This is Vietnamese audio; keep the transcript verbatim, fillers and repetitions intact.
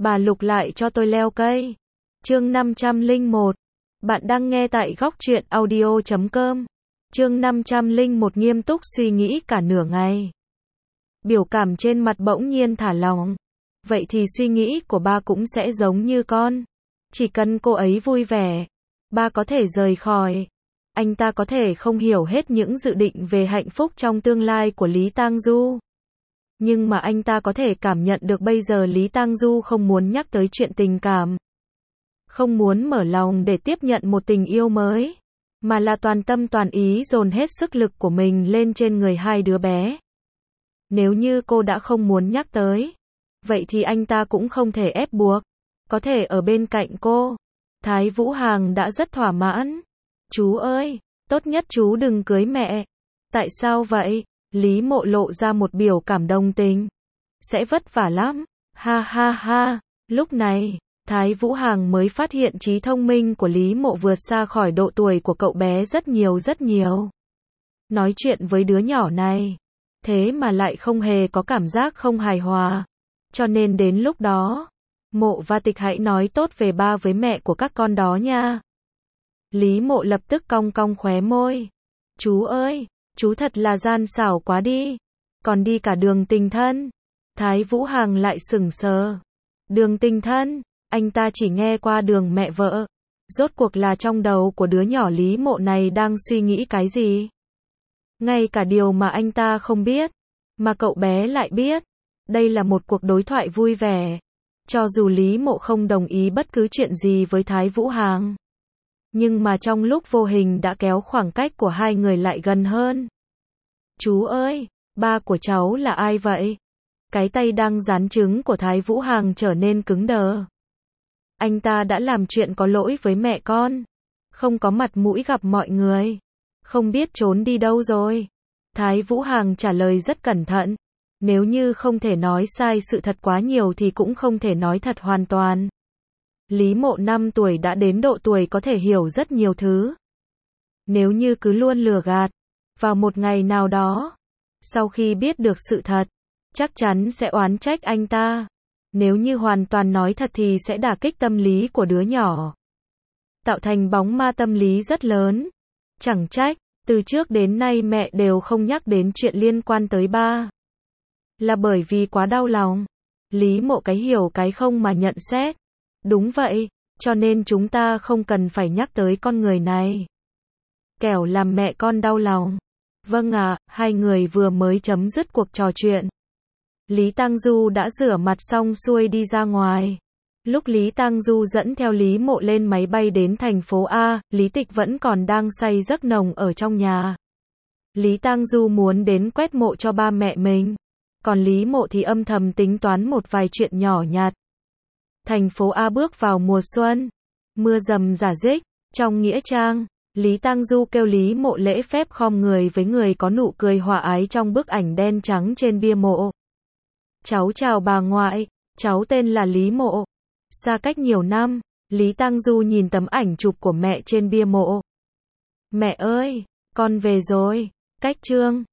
Bà Lục lại cho tôi leo cây. Chương năm trăm lẻ một. Bạn đang nghe tại góc truyện audio chấm com. Chương năm trăm lẻ một nghiêm túc suy nghĩ cả nửa ngày. Biểu cảm trên mặt bỗng nhiên thả lỏng. Vậy thì suy nghĩ của ba cũng sẽ giống như con. Chỉ cần cô ấy vui vẻ, ba có thể rời khỏi. Anh ta có thể không hiểu hết những dự định về hạnh phúc trong tương lai của Lý Tang Du. Nhưng mà anh ta có thể cảm nhận được bây giờ Lý Tang Du không muốn nhắc tới chuyện tình cảm. Không muốn mở lòng để tiếp nhận một tình yêu mới. Mà là toàn tâm toàn ý dồn hết sức lực của mình lên trên người hai đứa bé. Nếu như cô đã không muốn nhắc tới, vậy thì anh ta cũng không thể ép buộc. Có thể ở bên cạnh cô. Thái Vũ Hằng đã rất thỏa mãn. Chú ơi, tốt nhất chú đừng cưới mẹ. Tại sao vậy? Lý Mộ lộ ra một biểu cảm đồng tình. Sẽ vất vả lắm. Ha ha ha. Lúc này, Thái Vũ Hằng mới phát hiện trí thông minh của Lý Mộ vượt xa khỏi độ tuổi của cậu bé rất nhiều rất nhiều. Nói chuyện với đứa nhỏ này, thế mà lại không hề có cảm giác không hài hòa. Cho nên đến lúc đó, Mộ và Tịch hãy nói tốt về ba với mẹ của các con đó nha. Lý Mộ lập tức cong cong khóe môi. Chú ơi, chú thật là gian xảo quá đi. Còn đi cả đường tình thân. Thái Vũ Hằng lại sững sờ. Đường tình thân, anh ta chỉ nghe qua đường mẹ vợ. Rốt cuộc là trong đầu của đứa nhỏ Lý Mộ này đang suy nghĩ cái gì? Ngay cả điều mà anh ta không biết, mà cậu bé lại biết. Đây là một cuộc đối thoại vui vẻ. Cho dù Lý Mộ không đồng ý bất cứ chuyện gì với Thái Vũ Hằng, nhưng mà trong lúc vô hình đã kéo khoảng cách của hai người lại gần hơn. Chú ơi, ba của cháu là ai vậy? Cái tay đang dán trứng của Thái Vũ Hằng trở nên cứng đờ. Anh ta đã làm chuyện có lỗi với mẹ con. Không có mặt mũi gặp mọi người. Không biết trốn đi đâu rồi. Thái Vũ Hằng trả lời rất cẩn thận. Nếu như không thể nói sai sự thật quá nhiều thì cũng không thể nói thật hoàn toàn. Lý Mộ năm tuổi đã đến độ tuổi có thể hiểu rất nhiều thứ. Nếu như cứ luôn lừa gạt, vào một ngày nào đó, sau khi biết được sự thật, chắc chắn sẽ oán trách anh ta. Nếu như hoàn toàn nói thật thì sẽ đả kích tâm lý của đứa nhỏ, tạo thành bóng ma tâm lý rất lớn. Chẳng trách, từ trước đến nay mẹ đều không nhắc đến chuyện liên quan tới ba. Là bởi vì quá đau lòng. Lý Mộ cái hiểu cái không mà nhận xét. Đúng vậy, cho nên chúng ta không cần phải nhắc tới con người này. Kẻo làm mẹ con đau lòng. Vâng ạ, à, hai người vừa mới chấm dứt cuộc trò chuyện. Lý Tang Du đã rửa mặt xong xuôi đi ra ngoài. Lúc Lý Tang Du dẫn theo Lý Mộ lên máy bay đến thành phố A, Lý Tịch vẫn còn đang say giấc nồng ở trong nhà. Lý Tang Du muốn đến quét mộ cho ba mẹ mình. Còn Lý Mộ thì âm thầm tính toán một vài chuyện nhỏ nhặt. Thành phố A bước vào mùa xuân. Mưa rầm rả rích. Trong nghĩa trang, Lý Tang Du kêu Lý Mộ lễ phép khom người với người có nụ cười hòa ái trong bức ảnh đen trắng trên bia mộ. Cháu chào bà ngoại, cháu tên là Lý Mộ. Xa cách nhiều năm, Lý Tang Du nhìn tấm ảnh chụp của mẹ trên bia mộ. Mẹ ơi, con về rồi. Cách chương